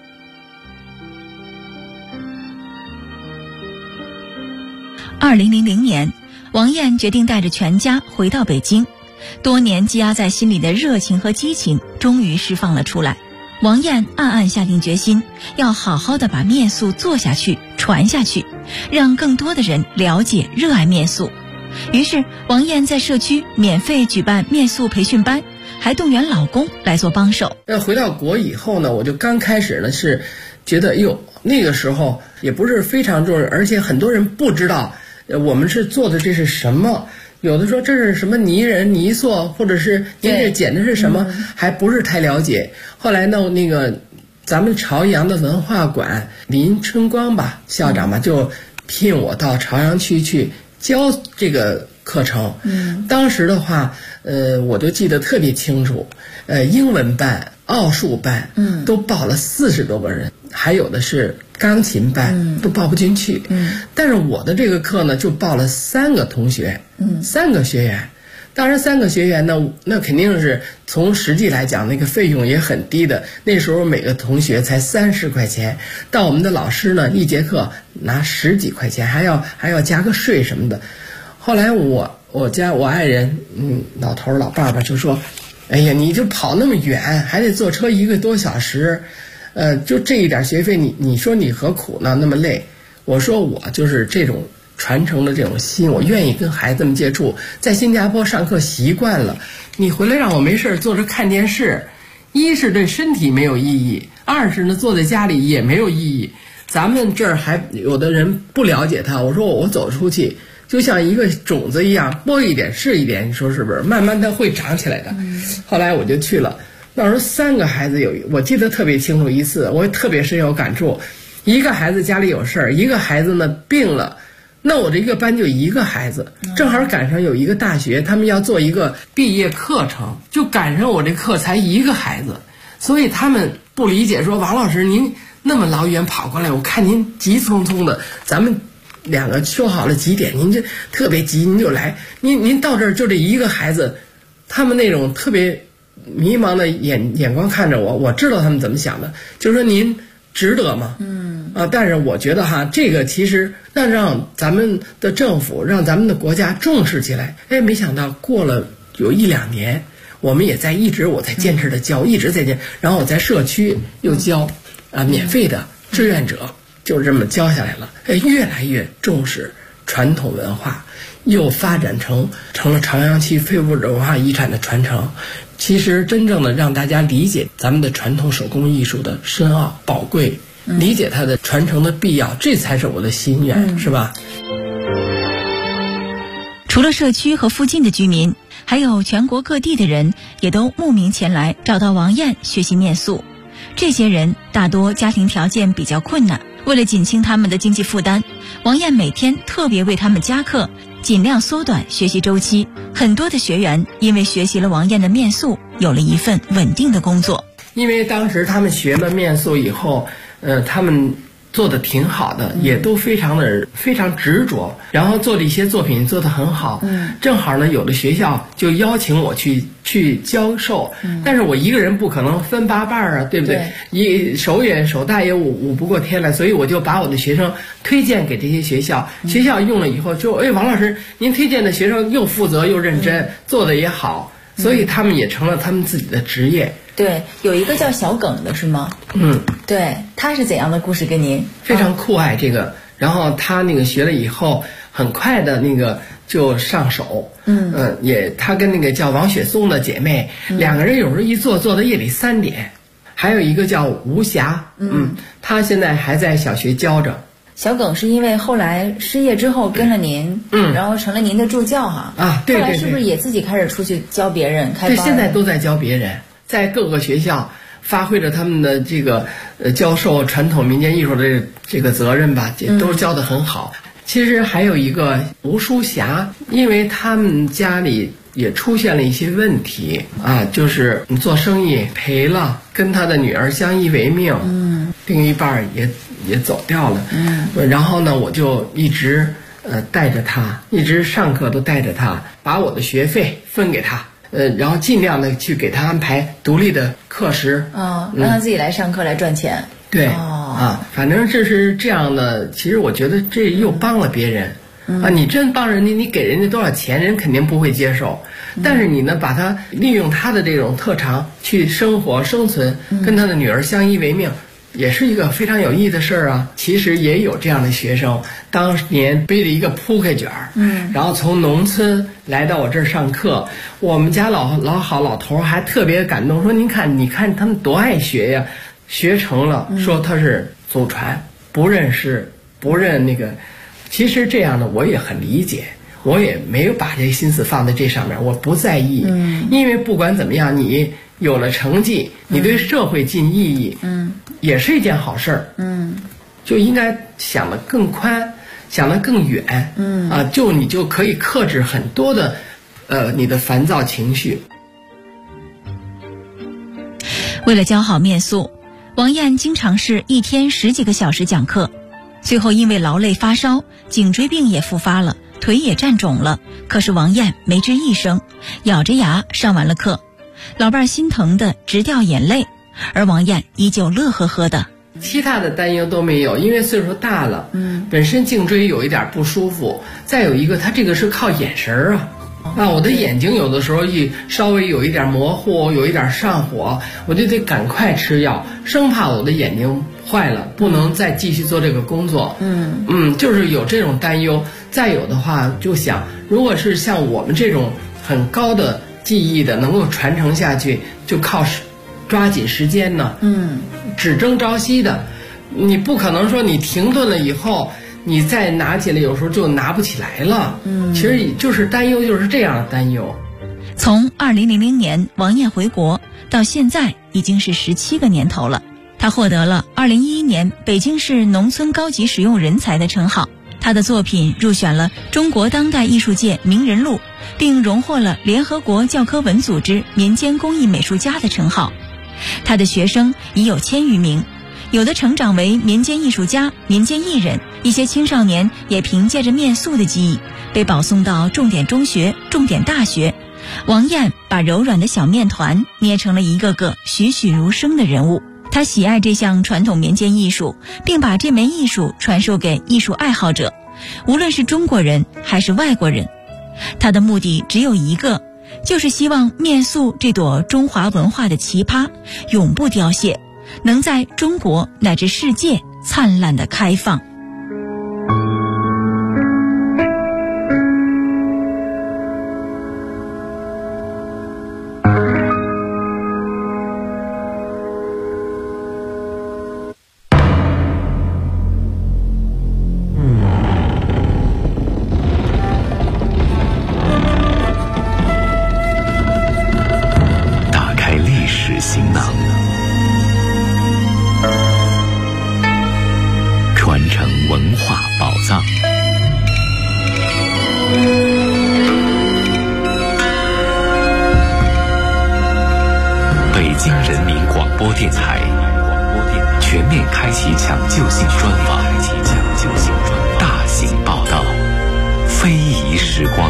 G: 2000年，王燕决定带着全家回到北京，多年积压在心里的热情和激情终于释放了出来。王燕暗暗下定决心，要好好的把面塑做下去、传下去，让更多的人了解、热爱面塑。于是，王燕在社区免费举办面塑培训班，还动员老公来做帮手。
H: 回到国以后呢，我就刚开始呢是觉得，那个时候也不是非常重要，而且很多人不知道我们是做的这是什么。有的说这是什么泥人、泥塑，或者是您这捡的是什么，还不是太了解。后来呢，那个咱们朝阳的文化馆林春光吧校长吧，就聘我到朝阳区去教这个课程。当时的话，我就记得特别清楚，英文班、奥数班，都报了40多个人，还有的是钢琴班，都报不进去。但是我的这个课呢，就报了3个同学，3个学员。当然3个学员呢，那肯定是从实际来讲，那个费用也很低的。那时候每个同学才30块钱，到我们的老师呢，一节课拿10几块钱，还要加个税什么的。后来我爱人，老头老爸爸就说：“哎呀，你就跑那么远，还得坐车1个多小时，就这一点学费，你说你何苦呢？那么累。”我说我就是这种传承的这种心，我愿意跟孩子们接触。在新加坡上课习惯了，你回来让我没事坐着看电视，一是对身体没有意义，二是呢坐在家里也没有意义。咱们这儿还有的人不了解他，我说我走出去就像一个种子一样，播一点是一点，你说是不是？慢慢它会长起来的。后来我就去了，那时候3个孩子我记得特别清楚，一次我也特别深有感触。一个孩子家里有事儿，一个孩子呢病了，那我这个班就1个孩子，正好赶上有一个大学，他们要做一个毕业课程，就赶上我这课才1个孩子，所以他们不理解，说王老师您那么老远跑过来，我看您急匆匆的，咱们2个说好了几点，您这特别急，您就来，您到这儿就这1个孩子，他们那种特别迷茫的眼光看着我，我知道他们怎么想的，就是说您值得吗？但是我觉得哈，这个其实那让咱们的政府，让咱们的国家重视起来。没想到过了有1、2年，我们也我在坚持的教，一直在教，然后我在社区又教，免费的志愿者，就这么教下来了。越来越重视传统文化，又发展成了朝阳区非物质文化遗产的传承。其实真正的让大家理解咱们的传统手工艺术的深奥宝贵，理解它的传承的必要，这才是我的心愿，是吧？
G: 除了社区和附近的居民，还有全国各地的人也都慕名前来找到王燕学习面塑。 这些人大多家庭条件比较困难，为了减轻他们的经济负担，王燕每天特别为他们加课，尽量缩短学习周期。很多的学员因为学习了王燕的面塑，有了一份稳定的工作。
H: 因为当时他们学了面塑以后，他们做的挺好的，也都非常执着，然后做了一些作品做得很好。正好呢，有的学校就邀请我去教授，但是我一个人不可能分八瓣啊，对不对？手大也舞不过天来，所以我就把我的学生推荐给这些学校，学校用了以后就，王老师，您推荐的学生又负责又认真，做得也好，所以他们也成了他们自己的职业。
G: 对，有一个叫小耿的是吗？对，他是怎样的故事跟您？
H: 非常酷爱这个，然后他那个学了以后，很快的那个就上手。他跟那个叫王雪松的姐妹，两个人有时候一做到夜里3点。还有一个叫吴霞，他现在还在小学教着。
G: 小耿是因为后来失业之后跟了您，然后成了您的助教哈。
H: 对。
G: 后来是不是也自己开始出去教别人开班？
H: 对，现在都在教别人，在各个学校发挥着他们的这个教授传统民间艺术的这个责任吧，都教得很好。其实还有一个吴淑霞，因为他们家里也出现了一些问题就是做生意赔了，跟他的女儿相依为命，另一半也走掉了，然后呢，我就一直带着他，一直上课都带着他，把我的学费分给他，然后尽量的去给他安排独立的课时，
G: 让他自己来上课来赚钱。
H: 对，反正这是这样的。其实我觉得这又帮了别人，你真帮人家，你给人家多少钱，人肯定不会接受。但是你呢，把他利用他的这种特长去生活生存，跟他的女儿相依为命，也是一个非常有意义的事儿啊。其实也有这样的学生，当年背着一个扑克卷，然后从农村来到我这儿上课。我们家老头还特别感动，说你看他们多爱学呀，学成了，说他是祖传，不认诗，不认那个。其实这样的我也很理解，我也没有把这心思放在这上面，我不在意，因为不管怎么样，你有了成绩，你对社会尽意义，也是一件好事儿，就应该想得更宽，想得更远，你就可以克制很多的你的烦躁情绪。
G: 为了教好面塑，王燕经常是一天10几个小时讲课，最后因为劳累发烧，颈椎病也复发了，腿也站肿了。可是王燕没吱一声，咬着牙上完了课，老伴儿心疼的直掉眼泪，而王燕依旧乐呵呵的。
H: 其他的担忧都没有，因为岁数大了，本身颈椎有一点不舒服，再有一个他这个是靠眼神我的眼睛有的时候稍微有一点模糊，有一点上火，我就得赶快吃药，生怕我的眼睛坏了，不能再继续做这个工作。就是有这种担忧。再有的话，就想如果是像我们这种很高的技艺的能够传承下去，就靠抓紧时间呢，只争朝夕的，你不可能说你停顿了以后你再拿起来，有时候就拿不起来了。其实就是担忧，就是这样的担忧。
G: 从2000年王燕回国到现在已经是17个年头了，她获得了2011年北京市农村高级实用人才的称号。她的作品入选了中国当代艺术界名人录，并荣获了联合国教科文组织民间工艺美术家的称号。她的学生已有1000余名，有的成长为民间艺术家、民间艺人，一些青少年也凭借着面塑的技艺被保送到重点中学、重点大学。王燕把柔软的小面团捏成了一个个栩栩如生的人物。她喜爱这项传统民间艺术，并把这门艺术传授给艺术爱好者，无论是中国人还是外国人。她的目的只有一个，就是希望面塑这朵中华文化的奇葩永不凋谢，能在中国乃至世界灿烂的开放。
A: 打开历史行囊，
J: 播电台全面开启抢救性专访，大型报道，非遗时光。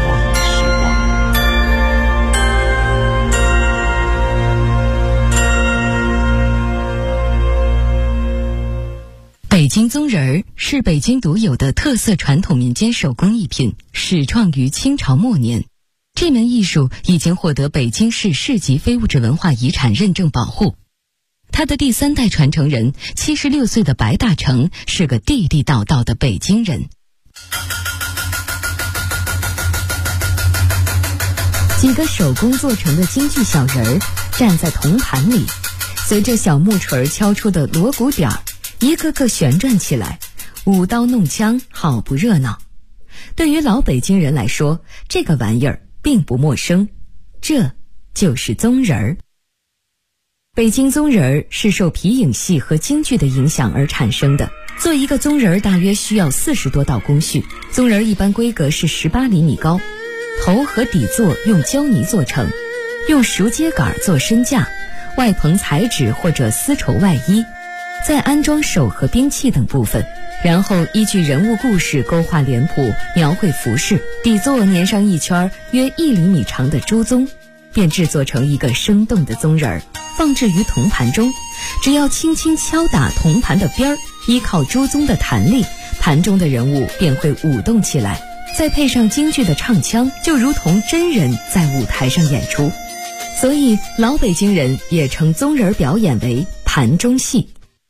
K: 北京宗人儿是北京独有的特色传统民间手工艺品，始创于清朝末年。这门艺术已经获得北京市市级非物质文化遗产认证保护。他的第3代传承人76岁的白大成是个地地道道的北京人。几个手工做成的京剧小人儿站在铜盘里，随着小木锤敲出的锣鼓点儿，一个个旋转起来，舞刀弄枪，好不热闹。对于老北京人来说，这个玩意儿并不陌生，这就是宗人儿。北京宗人儿是受皮影戏和京剧的影响而产生的。做一个宗人儿大约需要40多道工序。宗人儿一般规格是18厘米高，头和底座用胶泥做成，用熟秸秆做身架，外棚彩纸或者丝绸外衣，再安装手和兵器等部分，然后依据人物故事勾画脸谱，描绘服饰，底座粘上一圈约1厘米长的猪鬃，便制作成一个生动的宗人儿，放置于铜盘中。只要轻轻敲打铜盘的边儿，依靠猪鬃的弹力，盘中的人物便会舞动起来，再配上京剧的唱腔，就如同真人在舞台上演出。所以老北京人也称宗人表演为盘中戏。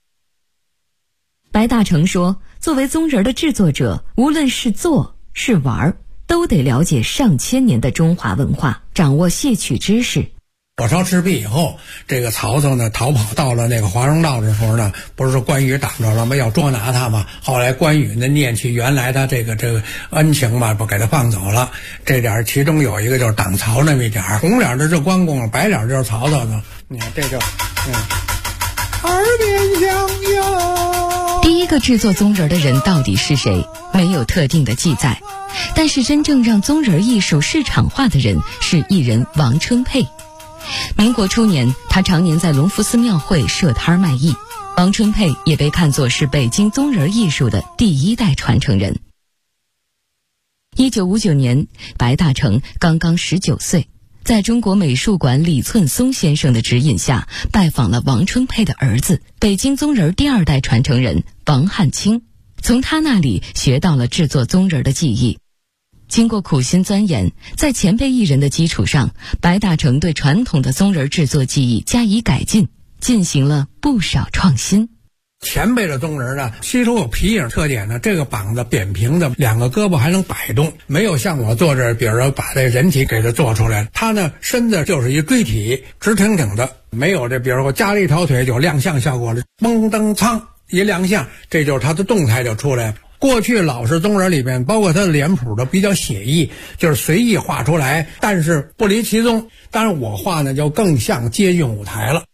K: 白大成说，作为宗人的制作者，无论是做是玩，都得了解上千年的中华文化，掌握戏曲知识。
L: 火烧赤壁以后，这个曹操呢逃跑到了那个华容道的时候呢，不是说关羽挡着了吗？要捉拿他嘛。后来关羽呢念起原来他这个恩情嘛，不给他放走了。这点其中有一个就是挡曹那么一点，红脸的是关公，白脸就是曹操呢。你看这就耳边响哟。
K: 第一个制作宗人的人到底是谁？没有特定的记载。但是真正让宗人艺术市场化的人是艺人王春佩。民国初年，他常年在隆福寺庙会设摊卖艺。王春佩也被看作是北京宗人艺术的第1代传承人。1959年，白大成刚刚19岁，在中国美术馆李寸松先生的指引下，拜访了王春佩的儿子，北京宗人第2代传承人王汉卿，从他那里学到了制作宗人的技艺。经过苦心钻研，在前辈艺人的基础上，白大成对传统的宗人制作技艺加以改进，进行了不少创新。
L: 前辈的宗人呢，吸收有皮影特点呢，这个膀子扁平的，2个胳膊还能摆动，没有像我做这，比如说把这人体给它做出来，他呢身子就是一锥体，直挺挺的，没有这，比如说加了一条腿就亮相效果了，嘣噔噌一亮相，这就是他的动态就出来了。过去老式宗人里面，包括他的脸谱的比较写意，就是随意画出来，但是不离其宗。当然我画呢就更像接近舞台了。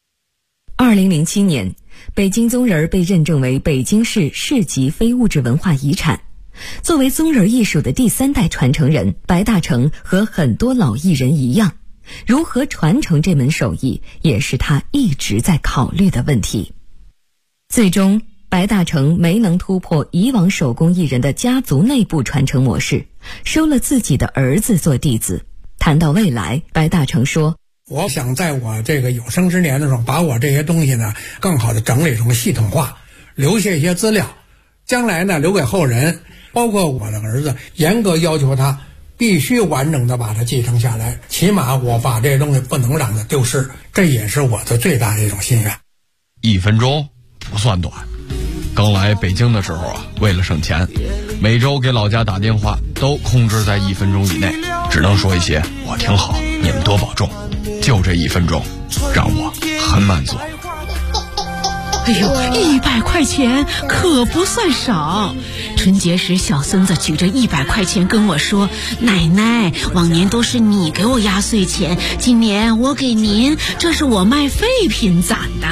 K: 2007年，北京宗人被认证为北京市市级非物质文化遗产。作为宗人艺术的第3代传承人，白大成和很多老艺人一样，如何传承这门手艺，也是他一直在考虑的问题。最终白大成没能突破以往手工艺人的家族内部传承模式，收了自己的儿子做弟子。谈到未来，白大成说，
L: 我想在我这个有生之年的时候，把我这些东西呢更好的整理成系统化，留下一些资料，将来呢留给后人，包括我的儿子，严格要求他必须完整的把它继承下来，起码我把这些东西不能让它丢失，这也是我的最大的一种心愿。
M: 1分钟不算短。刚来北京的时候啊，为了省钱，每周给老家打电话都控制在1分钟以内，只能说一些我挺好，你们多保重，就这1分钟让我很满足。
N: 哎呦，100块钱可不算少。春节时，小孙子举着100块钱跟我说：“奶奶，往年都是你给我压岁钱，今年我给您，这是我卖废品攒的。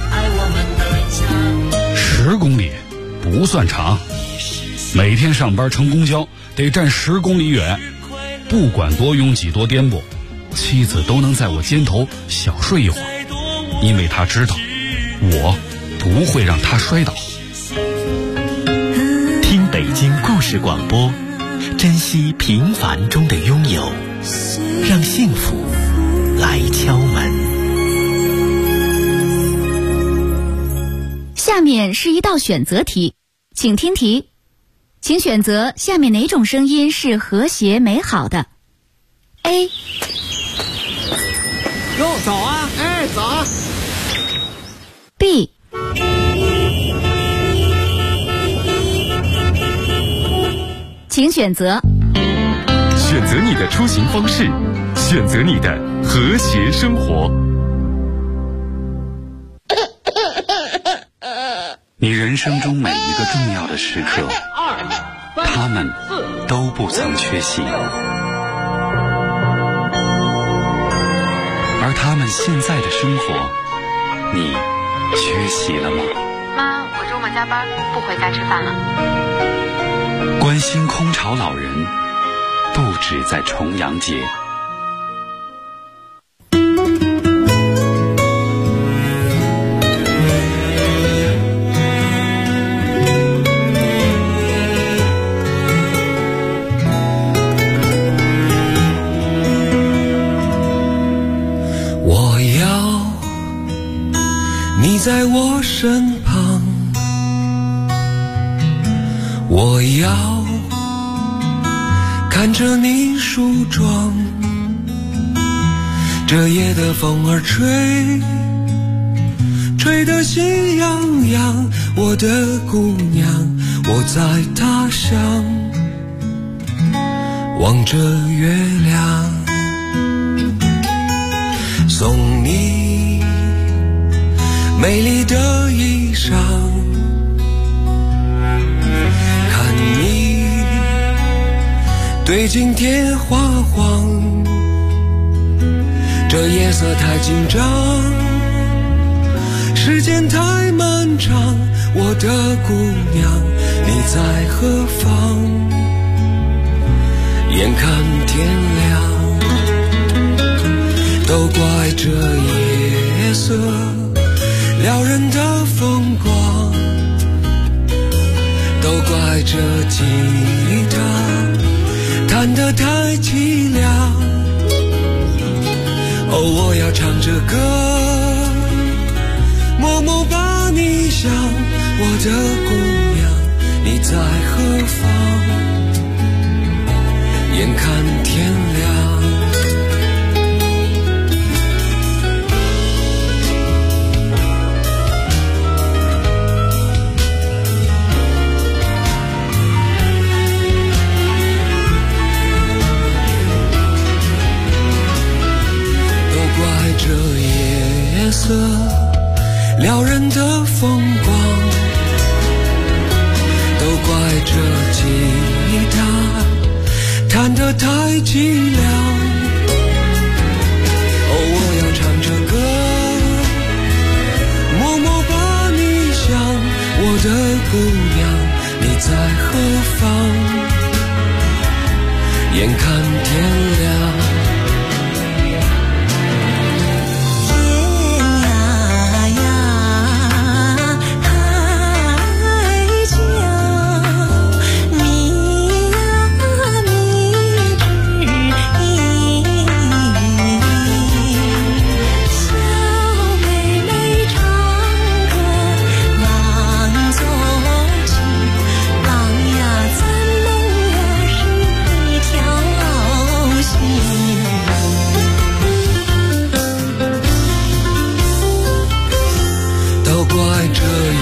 O: ”10公里不算长，每天上班乘公交得站10公里远，不管多拥挤多颠簸，妻子都能在我肩头小睡一会儿。 因为他知道我不会让他摔倒。
P: 听北京故事广播，珍惜平凡中的拥有，让幸福来敲门。
G: 下面是一道选择题，请听题，请选择下面哪种声音是和谐美好的 ？A。
Q: 哟，早啊！哎，早啊
G: B。请选择。
A: 选择你的出行方式，选择你的和谐生活。
J: 你人生中每一个重要的时刻，他们都不曾缺席，而他们现在的生活，你缺席了吗？
R: 妈，我周末加班，不回家吃饭了。
J: 关心空巢老人，不止在重阳节。
S: 我要你在我身旁，我要看着你梳妆，这夜的风儿吹得心痒痒，我的姑娘，我在他乡望着月亮，送你美丽的衣裳，看你对镜贴花黄，这夜色太紧张，时间太漫长，我的姑娘你在何方？眼看天亮，都怪这夜色撩人的风光，都怪这吉他弹得太凄凉。哦，我要唱着歌，默默把你想，我的姑娘你在何方？眼看天亮，这夜色撩人的风光，都怪这吉他弹得太凄凉。哦，我要唱着歌，默默把你想，我的姑娘你在何方？眼看天亮。